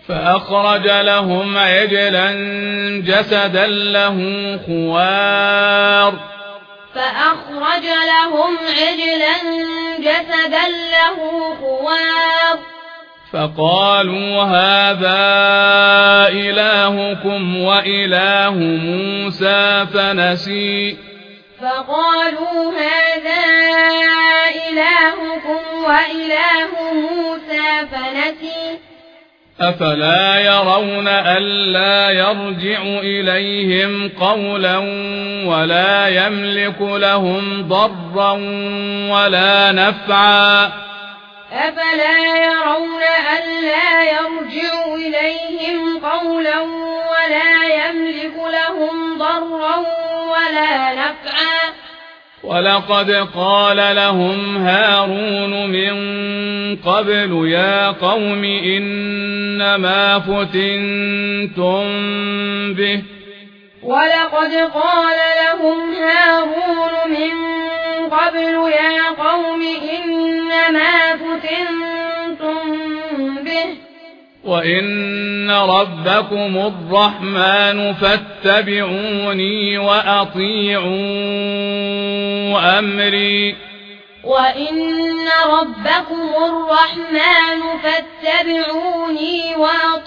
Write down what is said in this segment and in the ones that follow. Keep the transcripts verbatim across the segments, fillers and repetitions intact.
فأخرج لهم عجلا جسدا له خوار فأخرج لهم عجلا جسدا له خوار فقالوا هذا إلهكم وإله موسى فنسي فقالوا هذا إلهكم وإله موسى فنسي أفلا يرون ألا يرجع إليهم قولا ولا يملك لهم ضرا ولا نفعا أفلا يرون ألا يرجع إليهم قولا ولا يملك لهم ضرا ولا نفعا ولقد قال لهم هارون من قبل يا قوم إنما فتنتم به ولقد قال لهم هارون من قبل يا قوم إنما فتنتم به وإن ربكم الرحمن فاتبعوني وأطيعوا أمري وإن ربكم الرحمن فاتبعوني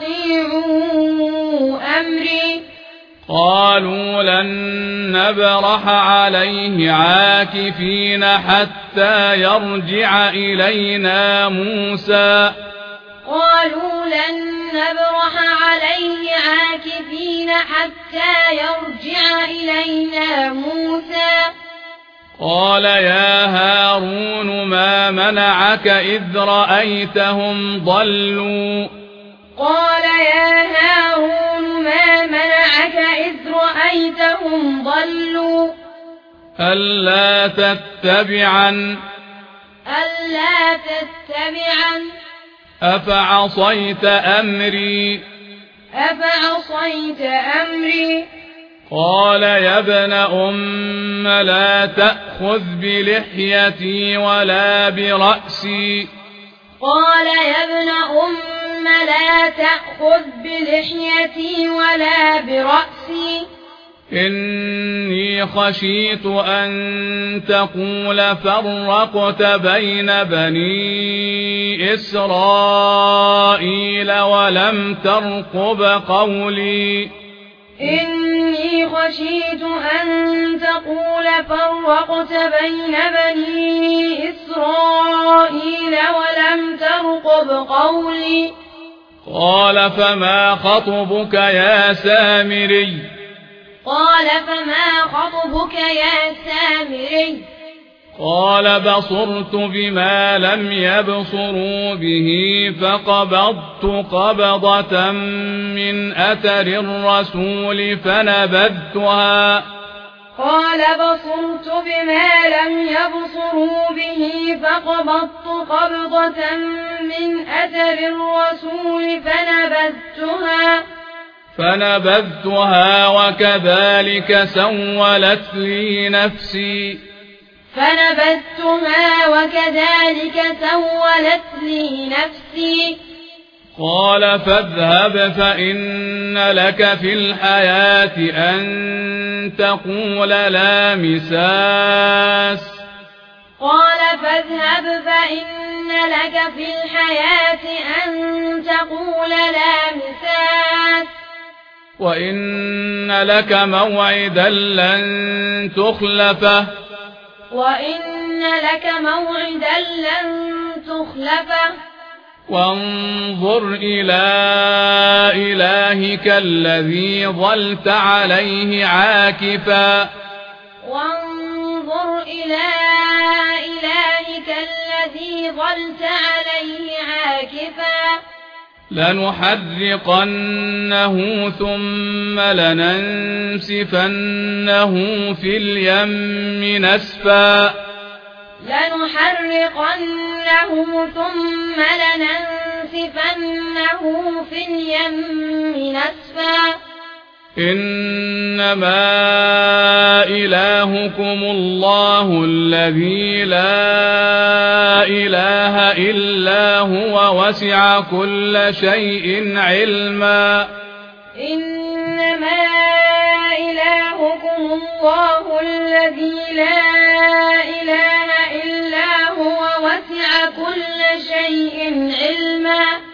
وأطيعوا أمري قالوا لن نبرح عليه عاكفين حتى يرجع إلينا موسى قالوا لن نبرح عليه عاكفين حتى يرجع إلينا موسى قال يا هارون ما منعك إذ رأيتهم ضلوا قال يا هارون ما منعك إذ رأيتهم ضلوا ألا تتبعن ألا تتبعن أفعصيت أمري أفعصيت أمري قال يا ابن أم لا تأخذ بلحيتي ولا برأسي قال يا ابن أم لا تأخذ بلحيتي ولا برأسي إني خشيت أن تقول فرقت بين بني إسرائيل ولم ترقب قولي إني خشيت أن تقول فرقت بين بني إسرائيل ولم ترقب قولي قال فما خطبك يا سامري قال فما خطبك يا سامري قال بصرت بما لم يبصروا به فقبضت قبضة من أثر الرسول فنبذتها قال بصرت بما لم يبصروا به فقبضت قبضة من أثر الرسول فنبذتها فنبذتها وكذلك سولت لي نفسي فنبذتها وكذلك سولت لي نفسي قال فاذهب فإن لك في الحياة أن تقول لا مساس قال فاذهب فإن لك في الحياة أن تقول لا مساس وإن لك موعدا لن تخلفه وإن لك موعدا لن تخلفه وانظر إلى إلهك الذي ظلت عليه عاكفا وانظر إلى إلهك الذي ظلت عليه عاكفا لنحرقنه ثم لننسفنه في اليم نسفا لنحرقنه ثم لننسفنه في اليم نسفا إنما إلهكم الله الذي لا إله إلا هو وسع كل شيء علما إنما إلهكم الله الذي لا إله إلا هو وسع كل شيء علما